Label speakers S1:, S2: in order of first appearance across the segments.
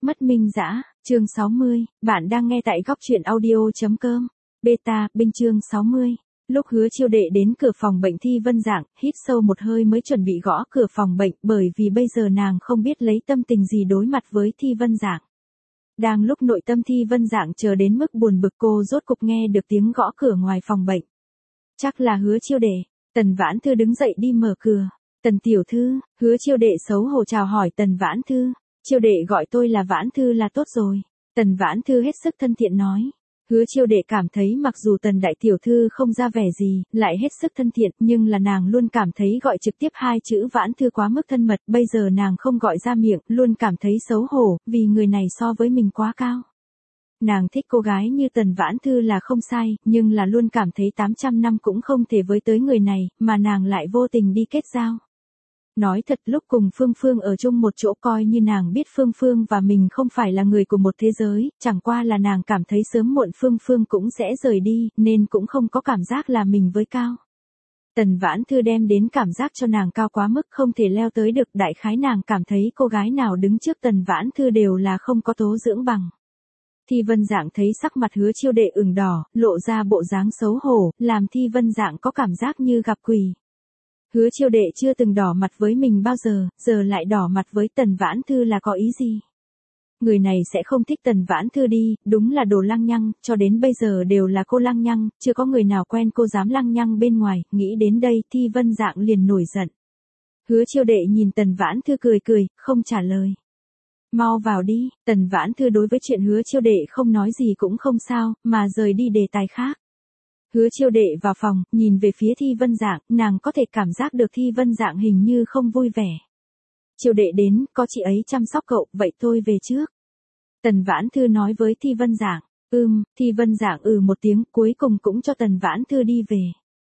S1: Mất Minh Dã, chương 60, bạn đang nghe tại góc truyện audio.com. Beta, bên chương 60. Lúc Hứa Chiêu Đệ đến cửa phòng bệnh Thi Vân Dạng, hít sâu một hơi mới chuẩn bị gõ cửa phòng bệnh, bởi vì bây giờ nàng không biết lấy tâm tình gì đối mặt với Thi Vân Dạng. Đang lúc nội tâm Thi Vân Dạng chờ đến mức buồn bực, cô rốt cục nghe được tiếng gõ cửa ngoài phòng bệnh. Chắc là Hứa Chiêu Đệ. Tần Vãn Thư đứng dậy đi mở cửa. Tần tiểu thư. Hứa Chiêu Đệ xấu hổ chào hỏi Tần Vãn Thư. Chiêu Đệ gọi tôi là Vãn Thư là tốt rồi. Tần Vãn Thư hết sức thân thiện nói. Hứa Chiêu Đệ cảm thấy mặc dù Tần đại tiểu thư không ra vẻ gì, lại hết sức thân thiện, nhưng là nàng luôn cảm thấy gọi trực tiếp hai chữ Vãn Thư quá mức thân mật, bây giờ nàng không gọi ra miệng, luôn cảm thấy xấu hổ, vì người này so với mình quá cao. Nàng thích cô gái như Tần Vãn Thư là không sai, nhưng là luôn cảm thấy 800 năm cũng không thể với tới người này, mà nàng lại vô tình đi kết giao. Nói thật, lúc cùng Phương Phương ở chung một chỗ coi như nàng biết Phương Phương và mình không phải là người của một thế giới, chẳng qua là nàng cảm thấy sớm muộn Phương Phương cũng sẽ rời đi, nên cũng không có cảm giác là mình với cao. Tần Vãn Thư đem đến cảm giác cho nàng cao quá mức không thể leo tới được, đại khái nàng cảm thấy cô gái nào đứng trước Tần Vãn Thư đều là không có tố dưỡng bằng. Thi Vân Dạng thấy sắc mặt Hứa Chiêu Đệ ửng đỏ, lộ ra bộ dáng xấu hổ, làm Thi Vân Dạng có cảm giác như gặp quỷ. Hứa Chiêu Đệ chưa từng đỏ mặt với mình bao giờ, giờ lại đỏ mặt với Tần Vãn Thư là có ý gì? Người này sẽ không thích Tần Vãn Thư đi, đúng là đồ lăng nhăng, cho đến bây giờ đều là cô lăng nhăng, chưa có người nào quen cô dám lăng nhăng bên ngoài, nghĩ đến đây Thi Vân Dạng liền nổi giận. Hứa Chiêu Đệ nhìn Tần Vãn Thư cười cười, không trả lời. Mau vào đi. Tần Vãn Thư đối với chuyện Hứa Chiêu Đệ không nói gì cũng không sao, mà rời đi đề tài khác. Hứa Chiêu Đệ vào phòng, nhìn về phía Thi Vân Dạng, nàng có thể cảm giác được Thi Vân Dạng hình như không vui vẻ. Chiêu Đệ đến, có chị ấy chăm sóc cậu, vậy tôi về trước. Tần Vãn Thư nói với Thi Vân Dạng. Thi Vân Dạng một tiếng, cuối cùng cũng cho Tần Vãn Thư đi về.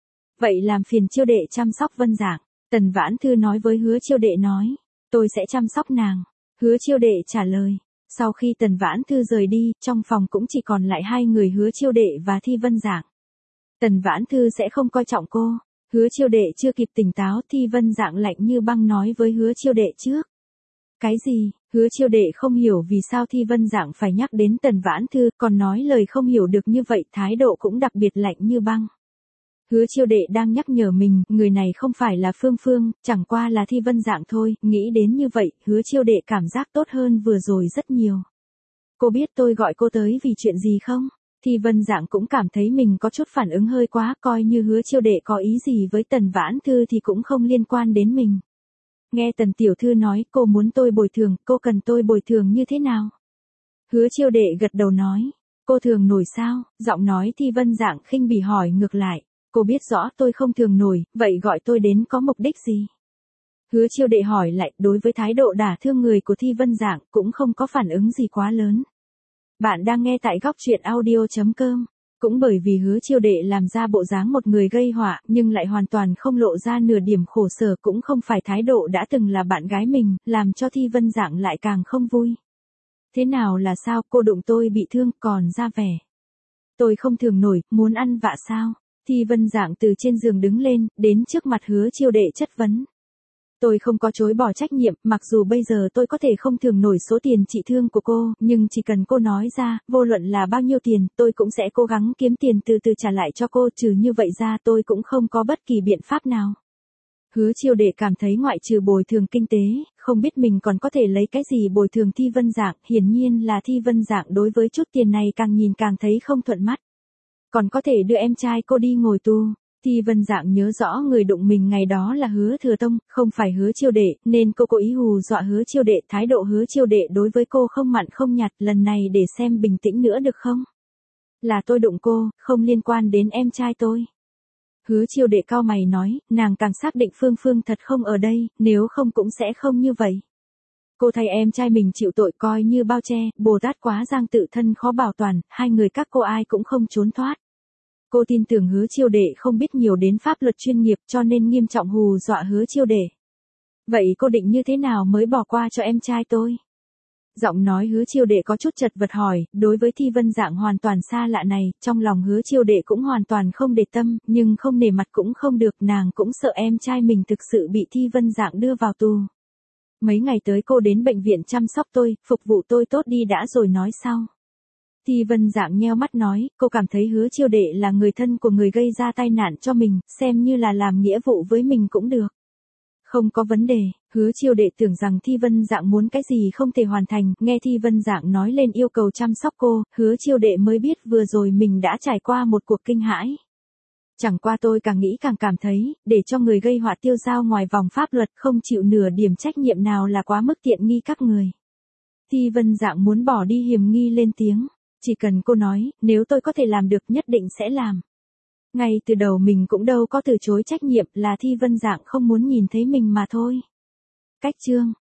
S1: Vậy làm phiền Chiêu Đệ chăm sóc Vân Dạng. Tần Vãn Thư nói với Hứa Chiêu Đệ nói. Tôi sẽ chăm sóc nàng. Hứa Chiêu Đệ trả lời. Sau khi Tần Vãn Thư rời đi, trong phòng cũng chỉ còn lại hai người Hứa Chiêu Đệ và Thi Vân Dạng. Tần Vãn Thư sẽ không coi trọng cô. Hứa Chiêu Đệ chưa kịp tỉnh táo, Thi Vân Dạng lạnh như băng nói với Hứa Chiêu Đệ trước. Cái gì? Hứa Chiêu Đệ không hiểu vì sao Thi Vân Dạng phải nhắc đến Tần Vãn Thư, còn nói lời không hiểu được như vậy, thái độ cũng đặc biệt lạnh như băng. Hứa Chiêu Đệ đang nhắc nhở mình, người này không phải là Phương Phương, chẳng qua là Thi Vân Dạng thôi, nghĩ đến như vậy, Hứa Chiêu Đệ cảm giác tốt hơn vừa rồi rất nhiều. Cô biết tôi gọi cô tới vì chuyện gì không? Thi Vân Dạng cũng cảm thấy mình có chút phản ứng hơi quá, coi như Hứa Chiêu Đệ có ý gì với Tần Vãn Thư thì cũng không liên quan đến mình. Nghe Tần tiểu thư nói cô muốn tôi bồi thường, cô cần tôi bồi thường như thế nào? Hứa Chiêu Đệ gật đầu nói, cô thường nổi sao? Giọng nói Thi Vân Dạng khinh bỉ hỏi ngược lại, cô biết rõ tôi không thường nổi, vậy gọi tôi đến có mục đích gì? Hứa Chiêu Đệ hỏi lại, đối với thái độ đả thương người của Thi Vân Dạng cũng không có phản ứng gì quá lớn. Bạn đang nghe tại góc truyện audio.com. Cũng bởi vì Hứa Chiêu Đệ làm ra bộ dáng một người gây họa, nhưng lại hoàn toàn không lộ ra nửa điểm khổ sở, cũng không phải thái độ đã từng là bạn gái mình, làm cho Thi Vân Dạng lại càng không vui. Thế nào là sao, cô đụng tôi bị thương, còn ra vẻ. Tôi không thường nổi, muốn ăn vạ sao? Thi Vân Dạng từ trên giường đứng lên, đến trước mặt Hứa Chiêu Đệ chất vấn. Tôi không có chối bỏ trách nhiệm, mặc dù bây giờ tôi có thể không thường nổi số tiền trị thương của cô, nhưng chỉ cần cô nói ra, vô luận là bao nhiêu tiền, tôi cũng sẽ cố gắng kiếm tiền từ từ trả lại cho cô, trừ như vậy ra tôi cũng không có bất kỳ biện pháp nào. Hứa Chiêu Đệ cảm thấy ngoại trừ bồi thường kinh tế, không biết mình còn có thể lấy cái gì bồi thường Thi Vân Dạng, hiển nhiên là Thi Vân Dạng đối với chút tiền này càng nhìn càng thấy không thuận mắt. Còn có thể đưa em trai cô đi ngồi tù. Thi Vân Dạng nhớ rõ người đụng mình ngày đó là Hứa Thừa Tông, không phải Hứa Chiêu Đệ, nên cô cố ý hù dọa Hứa Chiêu Đệ, thái độ Hứa Chiêu Đệ đối với cô không mặn không nhạt, lần này để xem bình tĩnh nữa được không? Là tôi đụng cô, không liên quan đến em trai tôi. Hứa Chiêu Đệ cau mày nói, nàng càng xác định Phương Phương thật không ở đây, nếu không cũng sẽ không như vậy. Cô thay em trai mình chịu tội coi như bao che, Bồ Tát quá giang tự thân khó bảo toàn, hai người các cô ai cũng không trốn thoát. Cô tin tưởng Hứa Chiêu Đệ không biết nhiều đến pháp luật chuyên nghiệp cho nên nghiêm trọng hù dọa Hứa Chiêu Đệ. Vậy cô định như thế nào mới bỏ qua cho em trai tôi? Giọng nói Hứa Chiêu Đệ có chút chật vật hỏi, đối với Thi Vân Dạng hoàn toàn xa lạ này, trong lòng Hứa Chiêu Đệ cũng hoàn toàn không để tâm, nhưng không nể mặt cũng không được, nàng cũng sợ em trai mình thực sự bị Thi Vân Dạng đưa vào tù. Mấy ngày tới cô đến bệnh viện chăm sóc tôi, phục vụ tôi tốt đi đã rồi nói sau. Thi Vân Dạng nheo mắt nói, cô cảm thấy Hứa Chiêu Đệ là người thân của người gây ra tai nạn cho mình, xem như là làm nghĩa vụ với mình cũng được. Không có vấn đề, Hứa Chiêu Đệ tưởng rằng Thi Vân Dạng muốn cái gì không thể hoàn thành, nghe Thi Vân Dạng nói lên yêu cầu chăm sóc cô, Hứa Chiêu Đệ mới biết vừa rồi mình đã trải qua một cuộc kinh hãi. Chẳng qua tôi càng nghĩ càng cảm thấy, để cho người gây họa tiêu dao ngoài vòng pháp luật không chịu nửa điểm trách nhiệm nào là quá mức tiện nghi các người. Thi Vân Dạng muốn bỏ đi hiềm nghi lên tiếng. Chỉ cần cô nói, nếu tôi có thể làm được nhất định sẽ làm. Ngay từ đầu mình cũng đâu có từ chối trách nhiệm, là Thi Vân Dạng không muốn nhìn thấy mình mà thôi. Cách chương